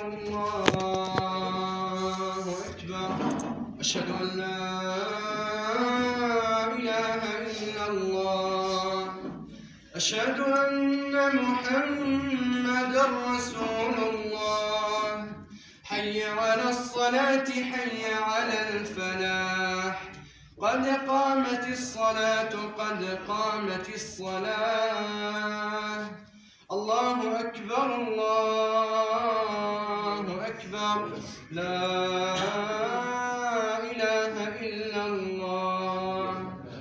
الله أكبر أشهد أن لا إله إلا الله أشهد أن محمدا رسول الله حي على الصلاة حي على الفلاح قد قامت الصلاة قد قامت الصلاة الله أكبر الله أكبر لا إله إلا الله.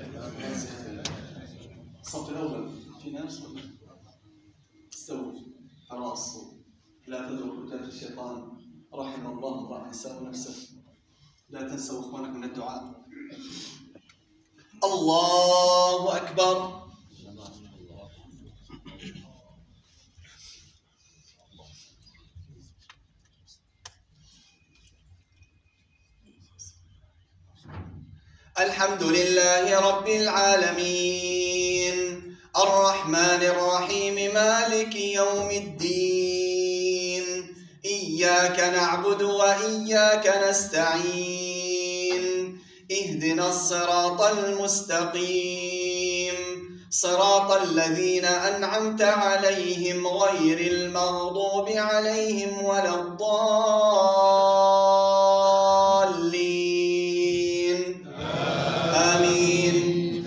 الصف الأول في ناس استووا على الصف لا تدركوا كتاب الشيطان رحم الله امرأ يساوي نفسه. لا تنسوا إخوانكم من الدعاء. الله أكبر. الحمد لله رب العالمين الرحمن الرحيم مالك يوم الدين إياك نعبد وإياك نستعين اهدنا الصراط المستقيم صراط الذين أنعمت عليهم غير المغضوب عليهم ولا الضالين آمين.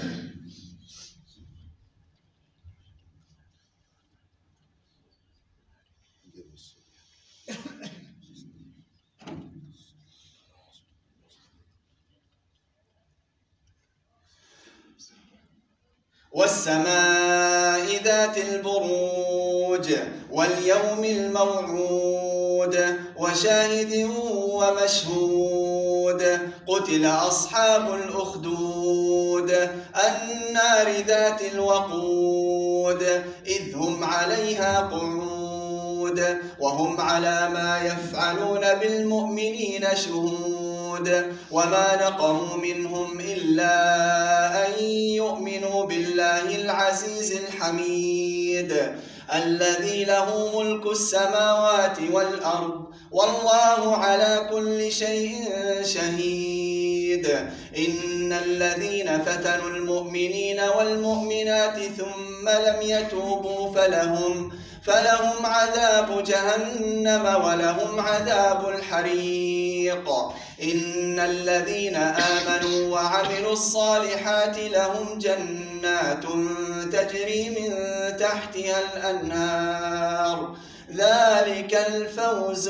والسماء ذات البروج واليوم الموعود وشاهد ومشهود قتل أصحاب الأخدود النار ذات الوقود إذ هم عليها قعود وهم على ما يفعلون بالمؤمنين شهود وما نقموا منهم إلا أن يؤمنوا بالله العزيز الحميد الذي له ملك السماوات والأرض والله على كل شيء شهيد. إن الذين فتنوا المؤمنين والمؤمنات ثم لم يتوبوا فلهم عذاب جهنم ولهم عذاب الحريق. إن الذين آمنوا وعملوا الصالحات لهم جنات تجري من تحتها الأنهار ذلك الفوز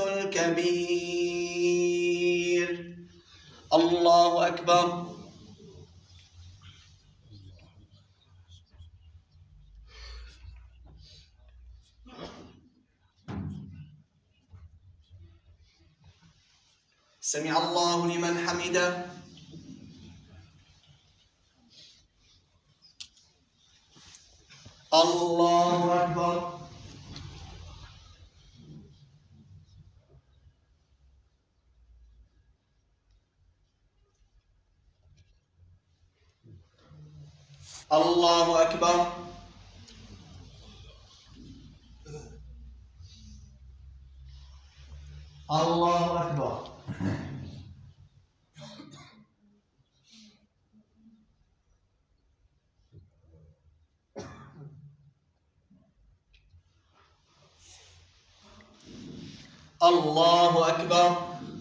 الكبير. الله أكبر. سمع الله لمن حمده. الله أكبر. الله أكبر. الله أكبر. الله أكبر.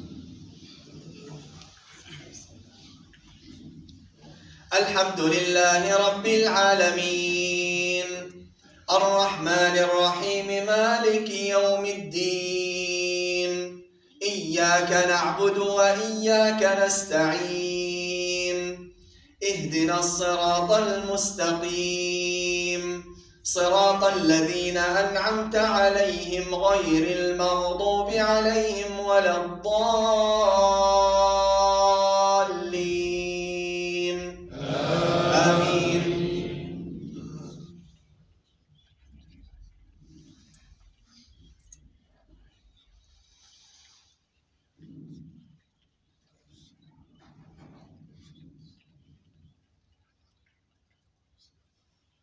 الحمد لله رب العالمين الرحمن الرحيم مالك يوم الدين إياك نعبد وإياك نستعين اهدنا الصراط المستقيم صراط الذين أنعمت عليهم غير المغضوب عليهم ولا الضالين آمين.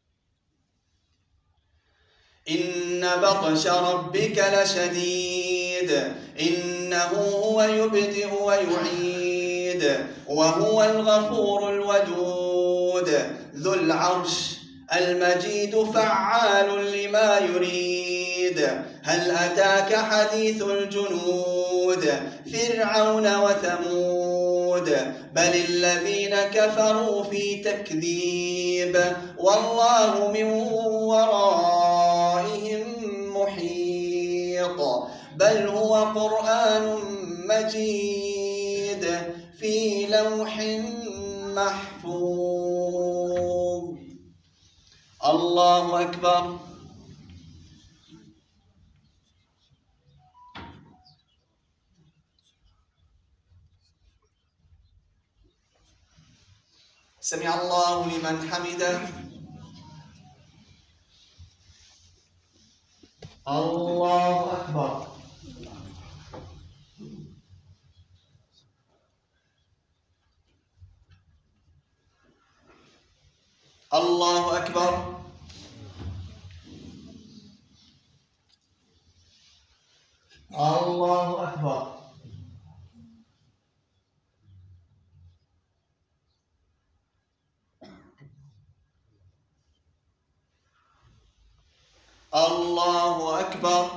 إن بطش ربك لشديد إنه هو يبدئ ويعيد وهو الغفور الودود ذو العرش المجيد فعال لما يريد. هل أتاك حديث الجنود فرعون وثمود بل الذين كفروا في تكذيب والله من ورائهم محيط. بل هو قرآن مجيد في لوح محفوظ. الله أكبر. سمع الله لمن حمده. الله أكبر. الله أكبر. الله أكبر. الله أكبر.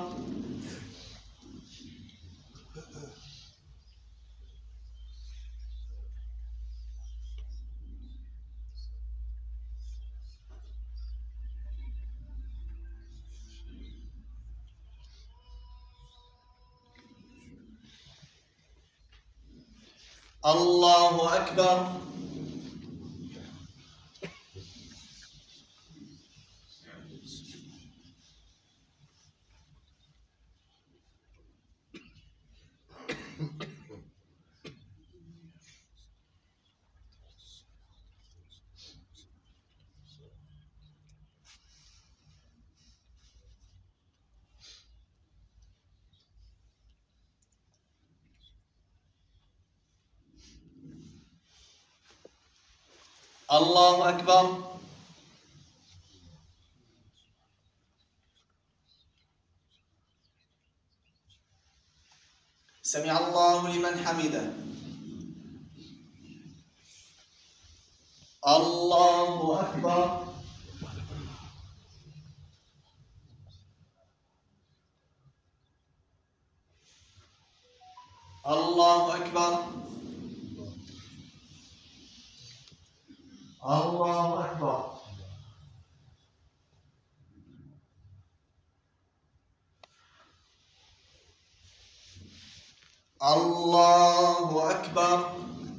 الله أكبر. الله أكبر. سمع الله لمن حمده. الله أكبر. الله أكبر. الله أكبر. الله أكبر.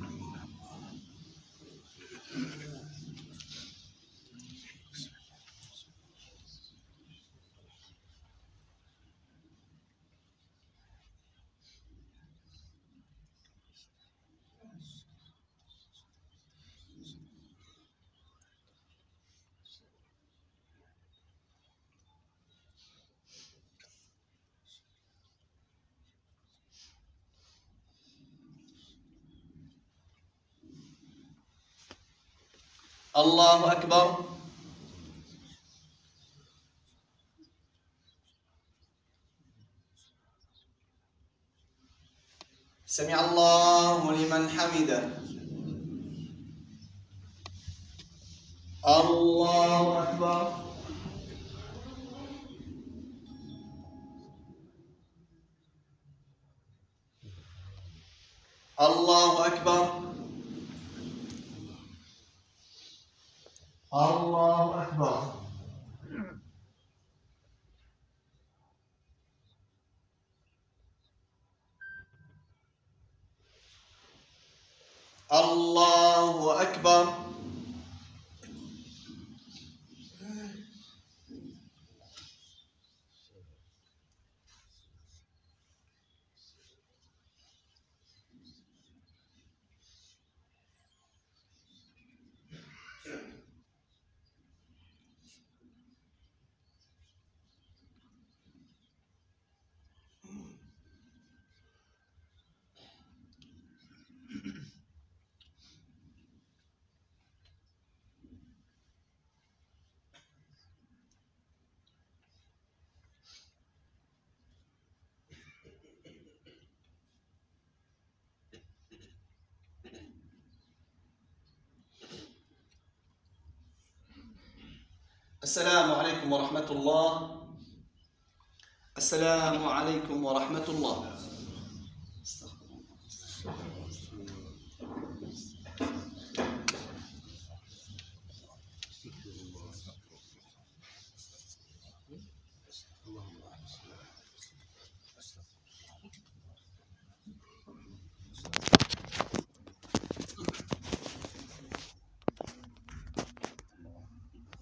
الله أكبر. سمع الله لمن حمده. الله أكبر. الله أكبر. الله أكبر. الله أكبر. السلام عليكم ورحمة الله. السلام عليكم ورحمة الله.